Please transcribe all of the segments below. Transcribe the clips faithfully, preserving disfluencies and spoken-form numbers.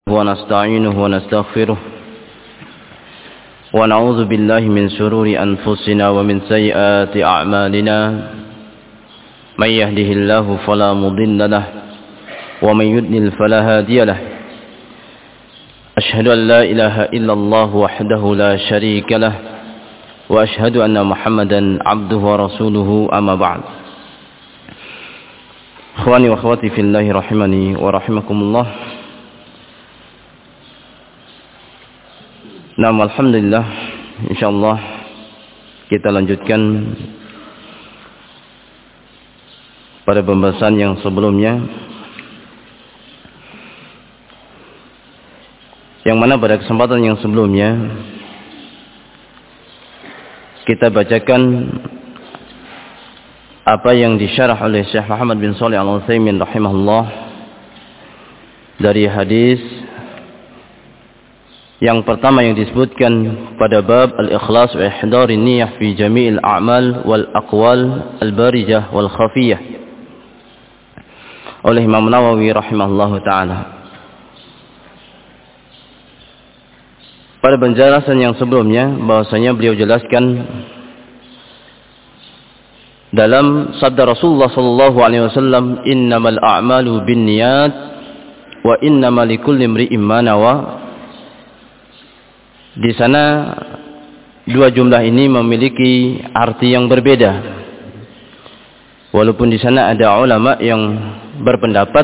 ونستعينه ونستغفره ونعوذ بالله من شرور أنفسنا ومن سيئات أعمالنا من يهده الله فلا مضل له ومن يضلل فلا هادي له أشهد أن لا إله إلا الله وحده لا شريك له وأشهد أن محمدا عبده ورسوله أما بعد. Ikhwani wa akhwati fillahi rahimani wa rahimakumullah. Nah, alhamdulillah, insyaallah kita lanjutkan pada pembahasan yang sebelumnya, yang mana pada kesempatan yang sebelumnya kita bacakan apa yang disyarah oleh Syekh Muhammad bin Shalih Al-Utsaimin rahimahullah dari hadis yang pertama yang disebutkan pada bab al-ikhlas wa ihdar an-niyyah fi jami'il a'mal wal aqwal al-barijah wal khafiyah oleh Imam Nawawi rahimahullahu taala. Pada penjelasan yang sebelumnya bahwasanya beliau jelaskan dalam sabda Rasulullah sallallahu alaihi wasallam, innamal a'malu binniyat wa innamal likulli imri'in ma nawa. Di sana dua jumlah ini memiliki arti yang berbeda. Walaupun di sana ada ulama yang berpendapat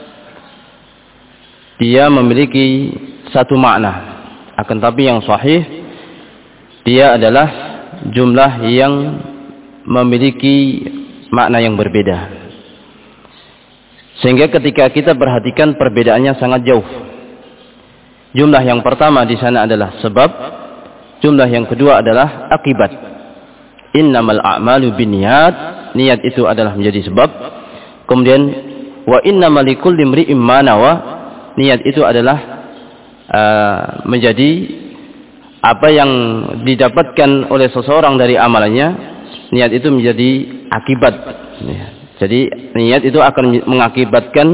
dia memiliki satu makna, akan tapi yang sahih dia adalah jumlah yang memiliki makna yang berbeda. Sehingga ketika kita perhatikan perbedaannya sangat jauh. Jumlah yang pertama di sana adalah sebab, jumlah yang kedua adalah akibat. Innamal a'malu binniyat, niat itu adalah menjadi sebab. Kemudian wa innamal likulli imri'in ma nawa, niat itu adalah uh, menjadi apa yang didapatkan oleh seseorang dari amalannya. Niat itu menjadi akibat. Jadi niat itu akan mengakibatkan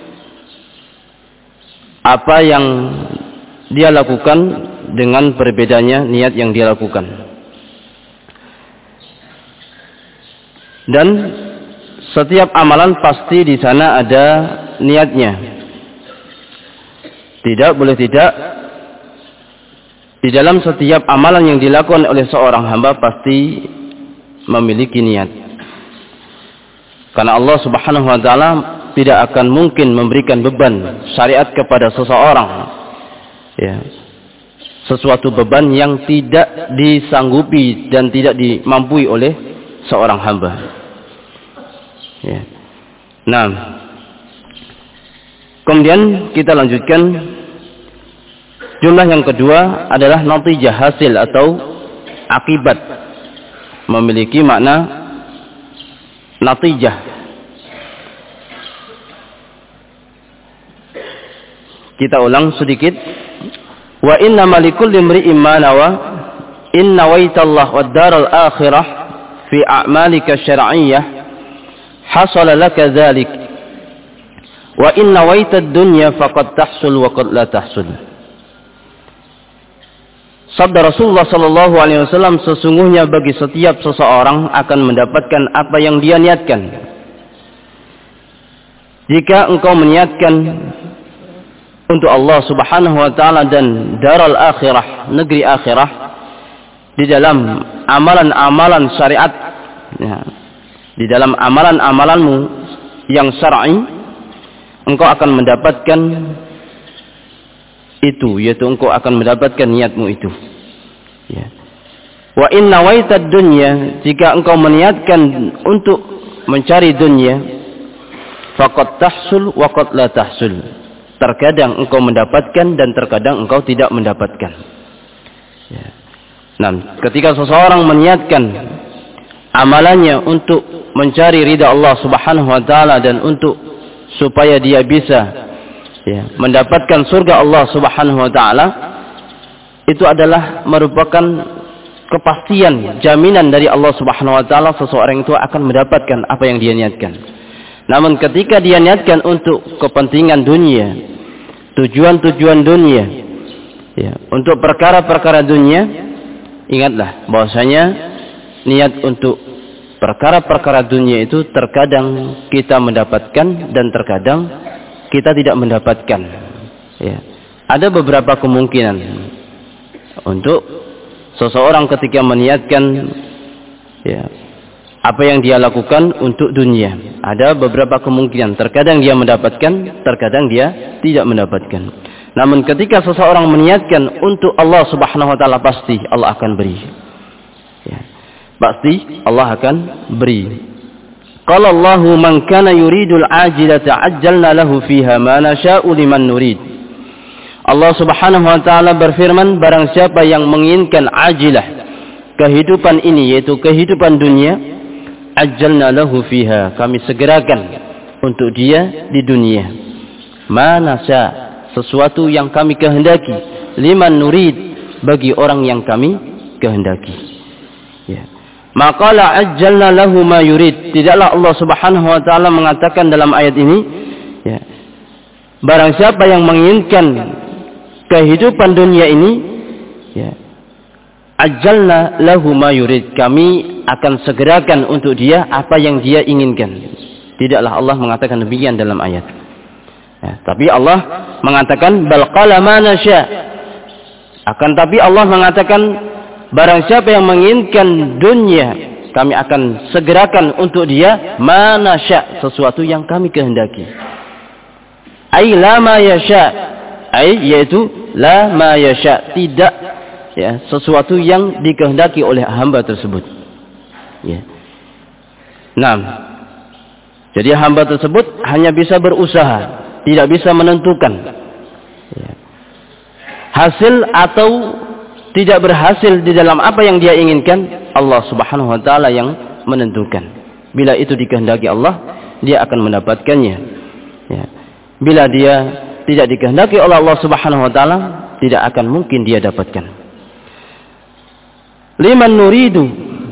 apa yang dia lakukan dengan perbedaannya niat yang dia lakukan. Dan setiap amalan pasti di sana ada niatnya. Tidak boleh tidak, di dalam setiap amalan yang dilakukan oleh seorang hamba pasti memiliki niat. Karena Allah Subhanahu wa taala tidak akan mungkin memberikan beban syariat kepada seseorang, ya, sesuatu beban yang tidak disanggupi dan tidak dimampui oleh seorang hamba. Ya. Nah, kemudian kita lanjutkan, jumlah yang kedua adalah natijah, hasil atau akibat, memiliki makna natijah. Kita ulang sedikit. Wa innamal likulli imri'in ma nawa, in nawaitallah wad daral akhirah fi a'malika syar'iyyah hasala laka dzalik. Wa in nawaitad dunya faqad tahsul wa qad la tahsul. Sabda Rasulullah sallallahu alaihi wasallam, sesungguhnya bagi setiap seseorang akan mendapatkan apa yang dia niatkan. Jika engkau meniatkan untuk Allah Subhanahu wa taala dan daral akhirah, negeri akhirah, di dalam amalan-amalan syariat, ya, di dalam amalan-amalanmu yang syar'i, engkau akan mendapatkan itu, yaitu engkau akan mendapatkan niatmu itu. Ya. Wa in nawaitad dunya, jika engkau meniatkan untuk mencari dunia, faqad tahsul wa qad la tahsul. Terkadang engkau mendapatkan dan terkadang engkau tidak mendapatkan. Ya. Nah, ketika seseorang meniatkan amalannya untuk mencari ridha Allah Subhanahu wa taala dan untuk supaya dia bisa, ya, mendapatkan surga Allah Subhanahu wa taala, itu adalah merupakan kepastian, jaminan dari Allah Subhanahu wa taala seseorang itu akan mendapatkan apa yang dia niatkan. Namun ketika dia niatkan untuk kepentingan dunia, tujuan-tujuan dunia, ya, untuk perkara-perkara dunia, ingatlah bahwasanya niat untuk perkara-perkara dunia itu terkadang kita mendapatkan dan terkadang kita tidak mendapatkan. Ya. Ada beberapa kemungkinan untuk seseorang ketika meniatkan, ya, apa yang dia lakukan untuk dunia. Ada beberapa kemungkinan. Terkadang dia mendapatkan, terkadang dia tidak mendapatkan. Namun ketika seseorang meniatkan untuk Allah Subhanahu wa taala, pasti Allah akan beri. Ya. Pasti Allah akan beri. Qala Allahu man kana yuridul ajilata ajjalna lahu fiha ma nasha'u liman nurid. Allah Subhanahu wa taala berfirman, barang siapa yang menginginkan ajilah, kehidupan ini yaitu kehidupan dunia, ajjalna lahu fiha, kami segerakan untuk dia di dunia. Ma nasya, sesuatu yang kami kehendaki, liman nurid, bagi orang yang kami kehendaki. Ya. Maqala ajjalna lahu ma yurid. Tidaklah Allah Subhanahu wa taala mengatakan dalam ayat ini, ya, barang siapa yang menginginkan kehidupan dunia ini, ya, ajjalna lahu ma yurid, kami akan segerakan untuk dia apa yang dia inginkan. Tidaklah Allah mengatakan demikian dalam ayat. Ya, tapi Allah mengatakan bal qala ma nasya. Akan tapi Allah mengatakan barang siapa yang menginginkan dunia, kami akan segerakan untuk dia ma nasya, sesuatu yang kami kehendaki. Ai la ma yasha, ai yaitu la ma yasha, tidak, ya, sesuatu yang dikehendaki oleh hamba tersebut. Ya. Nah, jadi hamba tersebut hanya bisa berusaha, tidak bisa menentukan, ya, hasil atau tidak berhasil di dalam apa yang dia inginkan. Allah Subhanahu wa taala yang menentukan. Bila itu dikehendaki Allah, dia akan mendapatkannya. Ya. Bila dia tidak dikehendaki oleh Allah Subhanahu wa taala, tidak akan mungkin dia dapatkan. Liman nuridu,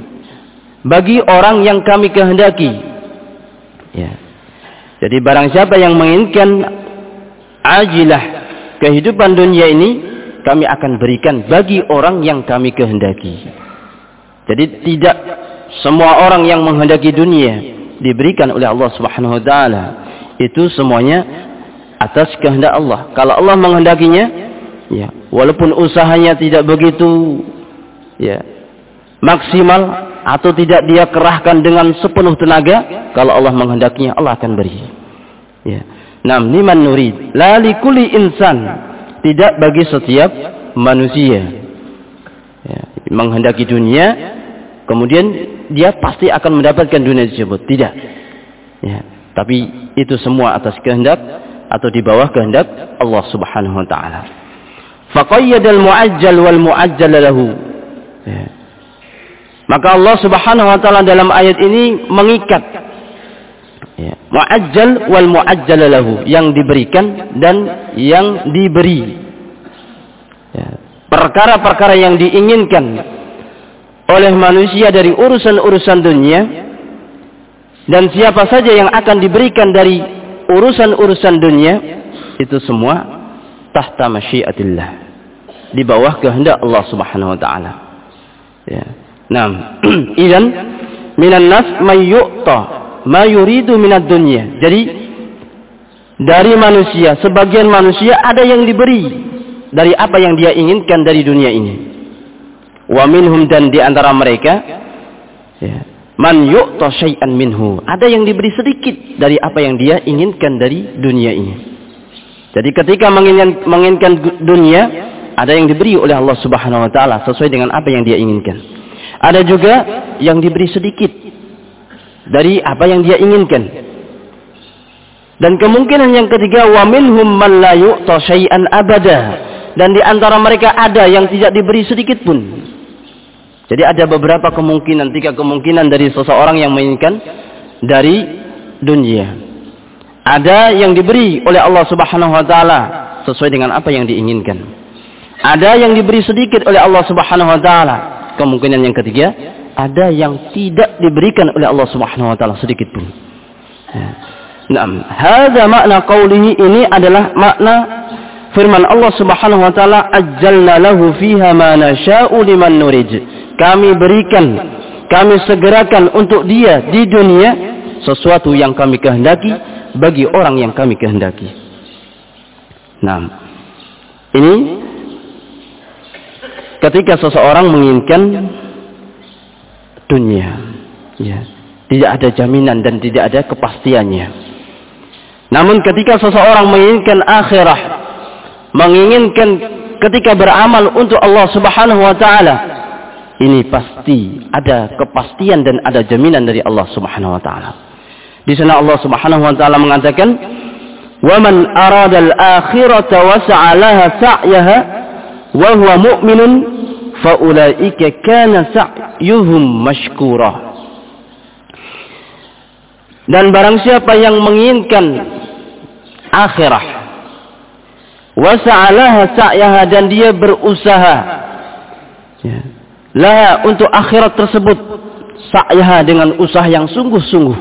bagi orang yang kami kehendaki. Ya. Jadi barang siapa yang menginginkan ajilah, kehidupan dunia ini, kami akan berikan bagi orang yang kami kehendaki. Jadi tidak semua orang yang menghendaki dunia diberikan oleh Allah Subhanahu wa taala. Itu semuanya atas kehendak Allah. Kalau Allah menghendakinya, ya, walaupun usahanya tidak begitu, ya, maksimal atau tidak dia kerahkan dengan sepenuh tenaga, kalau Allah menghendakinya, Allah akan beri. Ya. Nam liman nurid, la likulli insan, tidak bagi setiap manusia. Ya, menghendaki dunia, kemudian dia pasti akan mendapatkan dunia tersebut. Tidak. Ya, tapi itu semua atas kehendak atau di bawah kehendak Allah Subhanahu wa taala. Faqayyadal mu'ajjal wal mu'ajjal lahu. Ya. Maka Allah Subhanahu wa taala dalam ayat ini mengikat, ya, mu'ajjal wal mu'ajjal lahu, yang diberikan dan yang diberi. Ya. Perkara-perkara yang diinginkan oleh manusia dari urusan-urusan dunia, dan siapa saja yang akan diberikan dari urusan-urusan dunia, itu semua tahta masyiatillah, di bawah kehendak Allah Subhanahu wa taala. Ya. Nah, idzan minan nas may yu'ta ma yuridu minad dunya. Jadi dari manusia, sebagian manusia ada yang diberi dari apa yang dia inginkan dari dunia ini. Wa minhum, dan di antara mereka, ya, man yu'ta syai'an minhu, ada yang diberi sedikit dari apa yang dia inginkan dari dunia ini. Jadi ketika menginginkan, menginginkan dunia, ada yang diberi oleh Allah Subhanahu wa taala sesuai dengan apa yang dia inginkan. Ada juga yang diberi sedikit dari apa yang dia inginkan. Dan kemungkinan yang ketiga, wa minhum man la yu'ta syai'an abada, dan di antara mereka ada yang tidak diberi sedikit pun. Jadi ada beberapa kemungkinan, tiga kemungkinan dari seseorang yang menginginkan dari dunia. Ada yang diberi oleh Allah Subhanahu wa taala sesuai dengan apa yang diinginkan. Ada yang diberi sedikit oleh Allah Subhanahu wa taala. Kemungkinan yang ketiga, ada yang tidak diberikan oleh Allah Subhanahu wa taala sedikit pun. Naam, hadza makna qaulihi, ini adalah makna firman Allah Subhanahu wa taala, ajjalna lahu fiha ma nasha'u liman nurid. Kami berikan, kami segerakan untuk dia di dunia sesuatu yang kami kehendaki bagi orang yang kami kehendaki. Nah, ini ketika seseorang menginginkan dunia, ya, tidak ada jaminan dan tidak ada kepastiannya. Namun ketika seseorang menginginkan akhirah, menginginkan ketika beramal untuk Allah Subhanahu wa taala, ini pasti ada kepastian dan ada jaminan dari Allah Subhanahu wa taala. Di sana Allah Subhanahu wa taala mengatakan, "Wa man arada al-akhirata wa sa'a laha sa'yaha wa huwa mu'minun fa ulaika kana sa'yuhum mashkura." Dan barang siapa yang menginginkan akhirah, wa sa'alaha sa'yaha, dan dia berusaha, ya, lah untuk akhirat tersebut, sa'yaha dengan usaha yang sungguh-sungguh,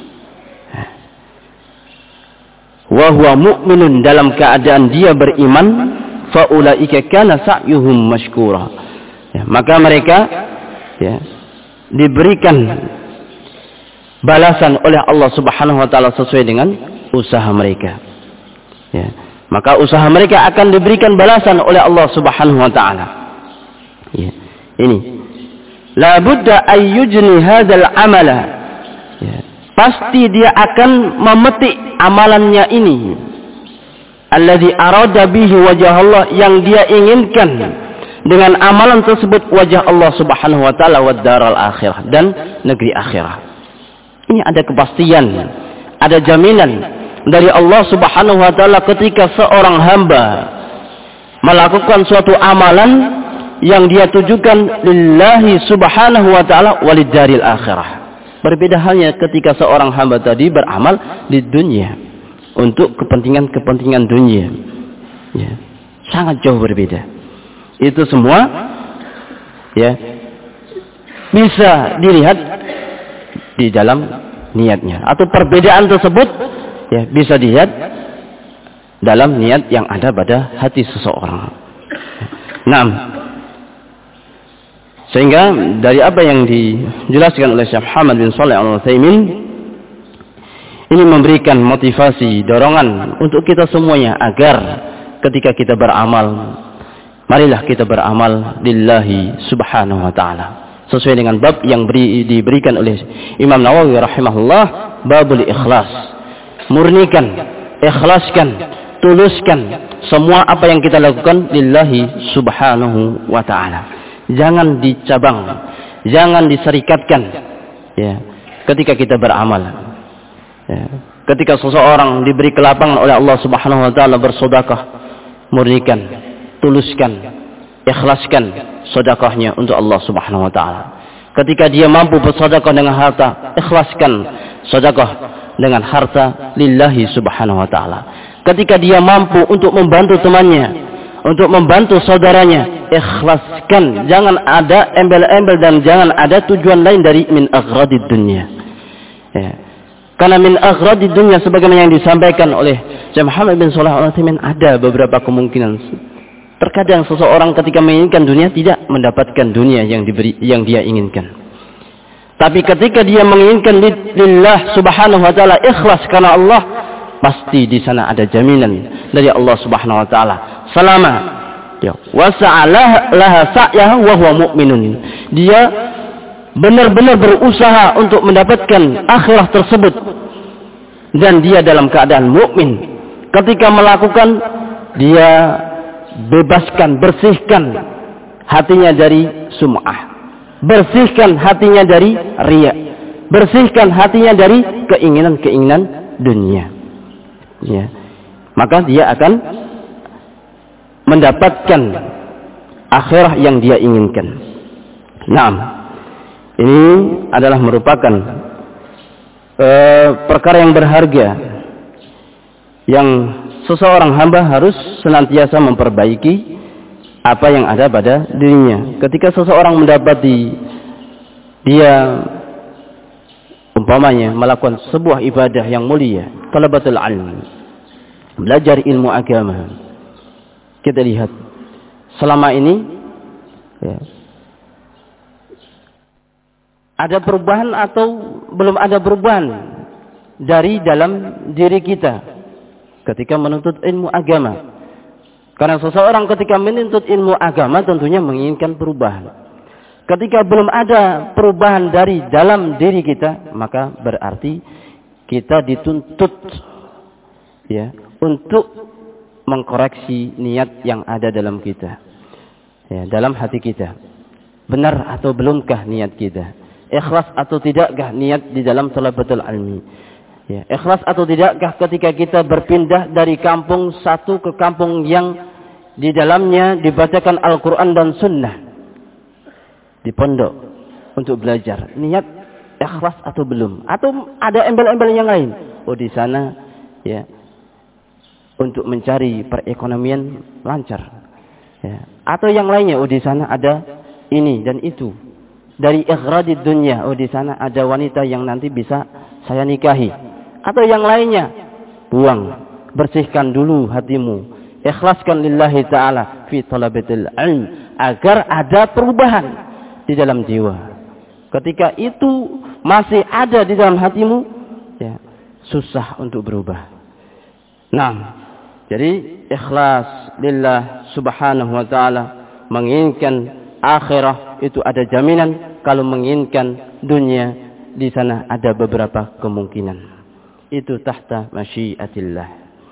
wa huwa mu'minun, dalam keadaan dia beriman, fa ulaika kana sa'yuhum mashkura, ya, maka mereka, ya, diberikan balasan oleh Allah Subhanahu wa taala sesuai dengan usaha mereka. Ya. Maka usaha mereka akan diberikan balasan oleh Allah Subhanahu wa taala. Ya. Ini. La budda ay yujni hadzal amala. Ya. Pasti dia akan memetik amalannya ini. Alladzi arada bihi wajah Allah, yang dia inginkan dengan amalan tersebut wajah Allah Subhanahu wa taala wad daral akhirah, dan negeri akhirat. Ini ada kepastian, ada jaminan dari Allah Subhanahu wa taala ketika seorang hamba melakukan suatu amalan yang dia tujukan lillahi Subhanahu wa taala walidaril akhirah. Berbeda halnya ketika seorang hamba tadi beramal di dunia untuk kepentingan-kepentingan dunia. Ya, sangat jauh berbeda. Itu semua, ya, bisa dilihat di dalam niatnya, atau perbedaan tersebut, ya, bisa dilihat dalam niat yang ada pada hati seseorang. Nah, sehingga dari apa yang dijelaskan oleh Syekh Muhammad bin Shalih Al-Utsaimin, ini memberikan motivasi, dorongan untuk kita semuanya agar ketika kita beramal, marilah kita beramal lillahi Subhanahu wa taala. Sesuai dengan bab yang beri, diberikan oleh Imam Nawawi rahimahullah, babul ikhlas. Murnikan, ikhlaskan, tuluskan semua apa yang kita lakukan lillahi Subhanahu wa taala. Jangan dicabang, jangan diserikatkan, ya, ketika kita beramal. Ya, ketika seseorang diberi kelapangan oleh Allah Subhanahu wa taala bersedekah, murnikan, tuluskan, ikhlaskan sedekahnya untuk Allah Subhanahu wa taala. Ketika dia mampu bersedekah dengan harta, ikhlaskan sedekah dengan harta lillahi Subhanahu wa taala. Ketika dia mampu untuk membantu temannya, untuk membantu saudaranya, ikhlaskan. Jangan ada embel-embel dan jangan ada tujuan lain dari min aghradid dunya. Ya. Karena min aghradid dunya sebagaimana yang disampaikan oleh Syekh Muhammad bin Shalih Al-Utsaimin, ada beberapa kemungkinan. Terkadang seseorang ketika menginginkan dunia tidak mendapatkan dunia yang diberi, yang dia inginkan. Tapi ketika dia menginginkan lillah Subhanahu wa taala, ikhlas karena Allah, pasti di sana ada jaminan dari Allah Subhanahu wa taala. Selama ya wasa'alah laha sa'yaha wa huwa mu'minun. Dia benar-benar berusaha untuk mendapatkan akhirah tersebut dan dia dalam keadaan mukmin. Ketika melakukan, dia bebaskan, bersihkan hatinya dari sum'ah, bersihkan hatinya dari riya, bersihkan hatinya dari keinginan-keinginan dunia, ya. Maka dia akan mendapatkan akhirah yang dia inginkan. Naam, ini adalah merupakan uh, perkara yang berharga yang seseorang hamba harus senantiasa memperbaiki apa yang ada pada dirinya. Ketika seseorang mendapati dia umpamanya melakukan sebuah ibadah yang mulia, talabatul ilm, belajar ilmu agama, kita lihat selama ini ya, ada perubahan atau belum ada perubahan dari dalam diri kita ketika menuntut ilmu agama. Karena seseorang ketika menuntut ilmu agama tentunya menginginkan perubahan. Ketika belum ada perubahan dari dalam diri kita, maka berarti kita dituntut ya untuk mengkoreksi niat yang ada dalam kita. Ya, dalam hati kita. Benar atau belumkah niat kita? Ikhlas atau tidakkah niat di dalam thalabatul ilmi? Ya, ikhlas atau tidakkah ketika kita berpindah dari kampung satu ke kampung yang di dalamnya dibacakan Al-Quran dan Sunnah, di pondok untuk belajar, niat ikhlas atau belum? Atau ada embel-embel yang lain? Oh, di sana ya untuk mencari perekonomian lancar, ya. Atau yang lainnya, oh di sana ada ini dan itu. Dari ikhradid dunya, oh di sana ada wanita yang nanti bisa saya nikahi. Atau yang lainnya, buang, bersihkan dulu hatimu, ikhlaskan lillahi ta'ala fi talabatil ilm, agar ada perubahan di dalam jiwa. Ketika itu masih ada di dalam hatimu, ya, susah untuk berubah. Nah, jadi ikhlas lillah subhanahu wa ta'ala, menginginkan akhirah itu ada jaminan. Kalau menginginkan dunia, di sana ada beberapa kemungkinan. Itu tahta masyiatillah.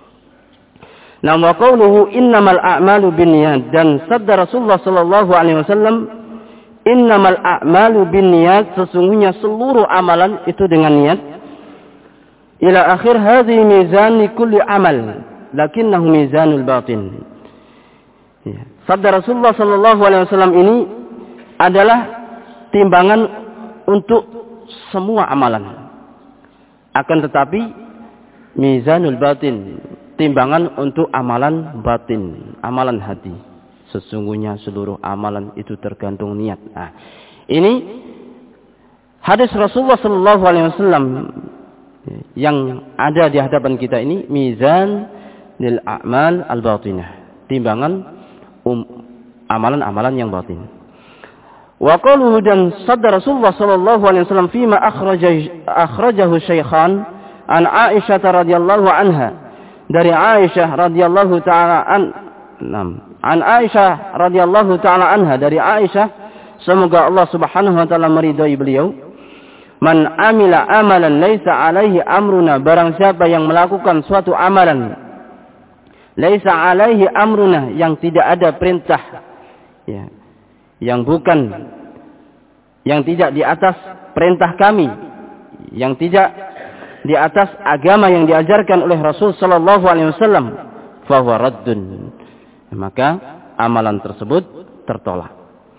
Nah, wa qawluhu innamal a'malu binniyat, dan sabda Rasulullah sallallahu alaihi wasallam, innamal a'malu binniyat, sesungguhnya seluruh amalan itu dengan niat. Ila akhir hadhihi mizan li kulli amal, lakinnahu mizanul batin. Ya. Sabda Rasulullah sallallahu alaihi wasallam ini adalah timbangan untuk semua amalan. Akan tetapi mizanul batin, timbangan untuk amalan batin, amalan hati. Sesungguhnya seluruh amalan itu tergantung niat. Nah, ini hadis Rasulullah sallallahu alaihi wasallam yang ada di hadapan kita ini, mizan lil a'mal al batinah, timbangan um, amalan-amalan yang batin. Wa qaluhu, dan sabda Rasulullah sallallahu alaihi wasallam fima akhrajahu akhrajahu syaikhan an Aisyah radhiyallahu anha, dari Aisyah radhiyallahu taala an nam an Aisyah radhiyallahu taala anha, dari Aisyah, semoga Allah Subhanahu wa taala meridai beliau, man amila amalan laisa alaihi amruna, barang siapa yang melakukan suatu amalan laisa alaihi amruna, yang tidak ada perintah, ya, yang bukan, yang tidak di atas perintah kami, yang tidak di atas agama yang diajarkan oleh Rasul sallallahu alaihi wasallam, fa huwa raddun, maka amalan tersebut tertolak.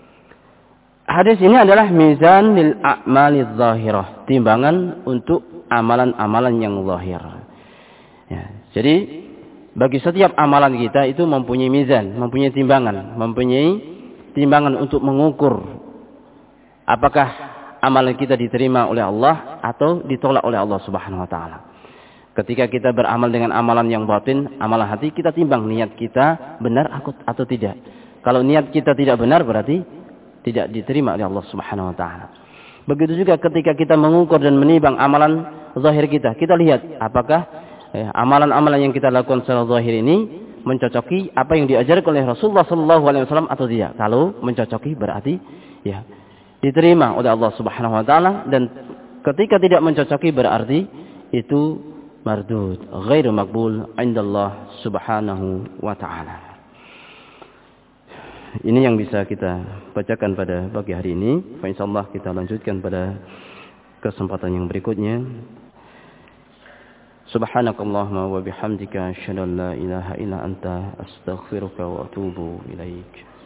Hadis ini adalah mizan lil a'malidz zahirah, timbangan untuk amalan-amalan yang zahir. Ya, jadi bagi setiap amalan kita itu mempunyai mizan, mempunyai timbangan, mempunyai timbangan untuk mengukur apakah amalan kita diterima oleh Allah atau ditolak oleh Allah Subhanahu wa taala. Ketika kita beramal dengan amalan yang batin, amalan hati, kita timbang niat kita benar atau tidak. Kalau niat kita tidak benar, berarti tidak diterima oleh Allah Subhanahu wa taala. Begitu juga ketika kita mengukur dan menimbang amalan zahir kita, kita lihat apakah ya, amalan-amalan yang kita lakukan secara zahir ini mencocoki apa yang diajarkan oleh Rasulullah sallallahu alaihi wasallam atau tidak. Kalau mencocoki berarti ya diterima oleh Allah Subhanahu wa taala, dan ketika tidak mencocoki berarti itu mardud, ghairu maqbul indallah Subhanahu wa taala. Ini yang bisa kita bacakan pada pagi hari ini. Insyaallah kita lanjutkan pada kesempatan yang berikutnya. Subhanakallahumma wa bihamdika asyhadu an la ilaha illa anta astaghfiruka wa atubu ilaik.